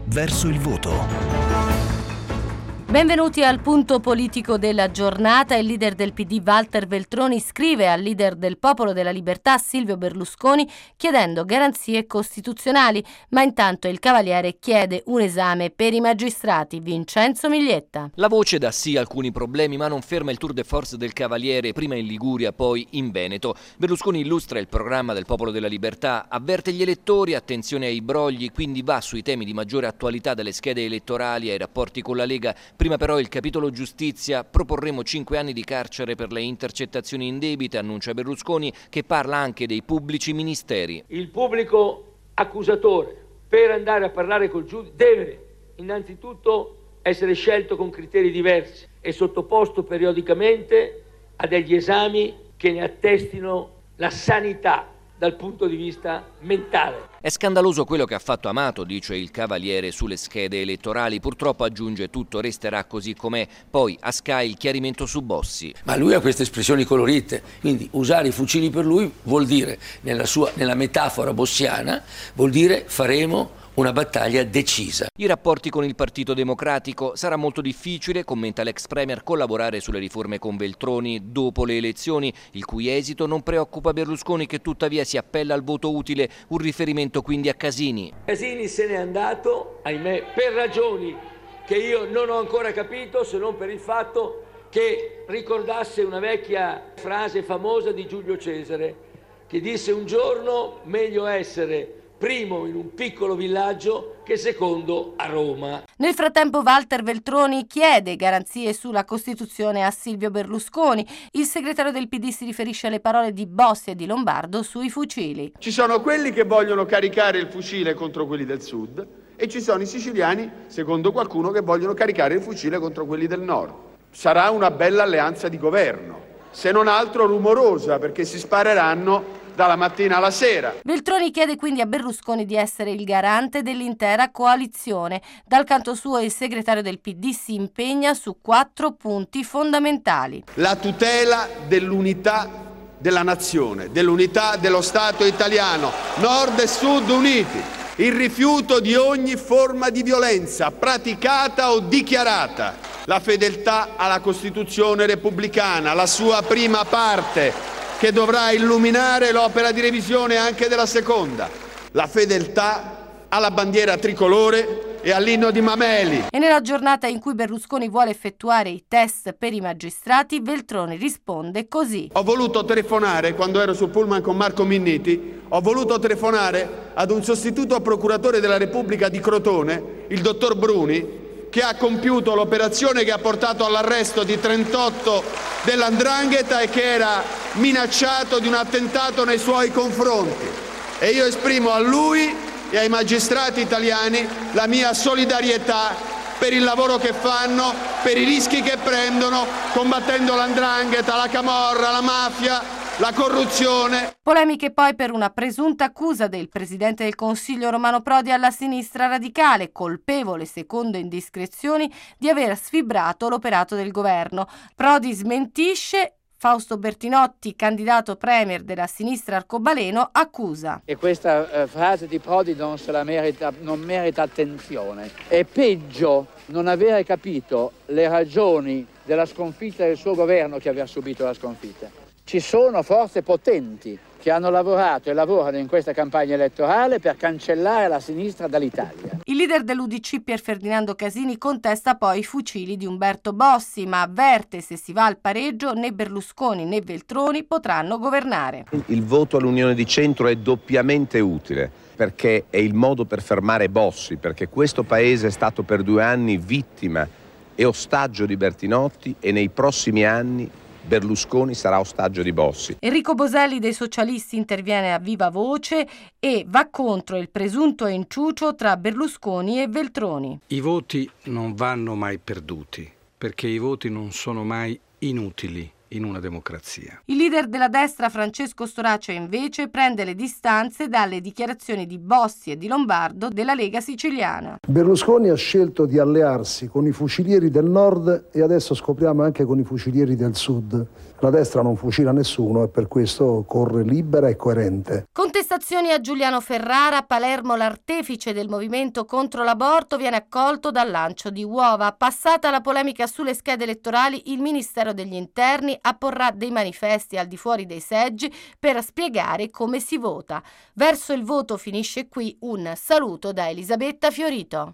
verso il voto. Benvenuti al punto politico della giornata. Il leader del PD Walter Veltroni scrive al leader del Popolo della Libertà Silvio Berlusconi chiedendo garanzie costituzionali, ma intanto il Cavaliere chiede un esame per i magistrati. Vincenzo Miglietta. La voce dà sì alcuni problemi, ma non ferma il tour de force del Cavaliere, prima in Liguria, poi in Veneto. Berlusconi illustra il programma del Popolo della Libertà, avverte gli elettori, attenzione ai brogli, quindi va sui temi di maggiore attualità dalle schede elettorali ai rapporti con la Lega. Prima però il capitolo giustizia, proporremo 5 anni di carcere per le intercettazioni indebite, annuncia Berlusconi, che parla anche dei pubblici ministeri. Il pubblico accusatore, per andare a parlare col giudice, deve innanzitutto essere scelto con criteri diversi e sottoposto periodicamente a degli esami che ne attestino la sanità dal punto di vista mentale. È scandaloso quello che ha fatto Amato, dice il Cavaliere sulle schede elettorali. Purtroppo, aggiunge, tutto resterà così com'è. Poi a Sky il chiarimento su Bossi. Ma lui ha queste espressioni colorite, quindi usare i fucili per lui vuol dire, nella metafora bossiana, vuol dire faremo una battaglia decisa. I rapporti con il Partito Democratico. Sarà molto difficile, commenta l'ex premier, collaborare sulle riforme con Veltroni dopo le elezioni, il cui esito non preoccupa Berlusconi, che tuttavia si appella al voto utile, un riferimento quindi a Casini. Casini se n'è andato, ahimè, per ragioni che io non ho ancora capito, se non per il fatto che ricordasse una vecchia frase famosa di Giulio Cesare, che disse un giorno meglio essere primo in un piccolo villaggio che secondo a Roma. Nel frattempo Walter Veltroni chiede garanzie sulla Costituzione a Silvio Berlusconi. Il segretario del PD si riferisce alle parole di Bossi e di Lombardo sui fucili. Ci sono quelli che vogliono caricare il fucile contro quelli del sud e ci sono i siciliani, secondo qualcuno, che vogliono caricare il fucile contro quelli del nord. Sarà una bella alleanza di governo, se non altro rumorosa, perché si spareranno dalla mattina alla sera. Veltroni chiede quindi a Berlusconi di essere il garante dell'intera coalizione. Dal canto suo il segretario del PD si impegna su 4 punti fondamentali. La tutela dell'unità della nazione, dell'unità dello Stato italiano, nord e sud uniti, il rifiuto di ogni forma di violenza praticata o dichiarata, la fedeltà alla Costituzione repubblicana, la sua prima parte, che dovrà illuminare l'opera di revisione anche della seconda, la fedeltà alla bandiera tricolore e all'inno di Mameli. E nella giornata in cui Berlusconi vuole effettuare i test per i magistrati, Veltroni risponde così. Ho voluto telefonare, quando ero sul pullman con Marco Minniti, ho voluto telefonare ad un sostituto procuratore della Repubblica di Crotone, il dottor Bruni, che ha compiuto l'operazione che ha portato all'arresto di 38 dell''ndrangheta e che era minacciato di un attentato nei suoi confronti. E io esprimo a lui e ai magistrati italiani la mia solidarietà per il lavoro che fanno, per i rischi che prendono, combattendo l''ndrangheta, la camorra, la mafia, la corruzione. Polemiche poi per una presunta accusa del presidente del Consiglio Romano Prodi alla sinistra radicale, colpevole, secondo indiscrezioni, di aver sfibrato l'operato del governo. Prodi smentisce. Fausto Bertinotti, candidato premier della sinistra arcobaleno, accusa. E questa frase di Prodi non merita attenzione. È peggio non avere capito le ragioni della sconfitta del suo governo che aver subito la sconfitta. Ci sono forze potenti che hanno lavorato e lavorano in questa campagna elettorale per cancellare la sinistra dall'Italia. Il leader dell'UDC Pier Ferdinando Casini contesta poi i fucili di Umberto Bossi, ma avverte: se si va al pareggio né Berlusconi né Veltroni potranno governare. Il voto all'Unione di Centro è doppiamente utile, perché è il modo per fermare Bossi, perché questo paese è stato per 2 anni vittima e ostaggio di Bertinotti e nei prossimi anni Berlusconi sarà ostaggio di Bossi. Enrico Boselli dei Socialisti interviene a viva voce e va contro il presunto inciucio tra Berlusconi e Veltroni. I voti non vanno mai perduti, perché i voti non sono mai inutili. in una democrazia. Il leader della destra Francesco Storace invece prende le distanze dalle dichiarazioni di Bossi e di Lombardo della Lega siciliana. Berlusconi ha scelto di allearsi con i fucilieri del nord e adesso scopriamo anche con i fucilieri del sud. La destra non fucila nessuno e per questo corre libera e coerente. Contestazioni a Giuliano Ferrara. A Palermo l'artefice del movimento contro l'aborto viene accolto dal lancio di uova. Passata la polemica sulle schede elettorali, il Ministero degli Interni apporrà dei manifesti al di fuori dei seggi per spiegare come si vota. Verso il voto finisce qui un saluto da Elisabetta Fiorito.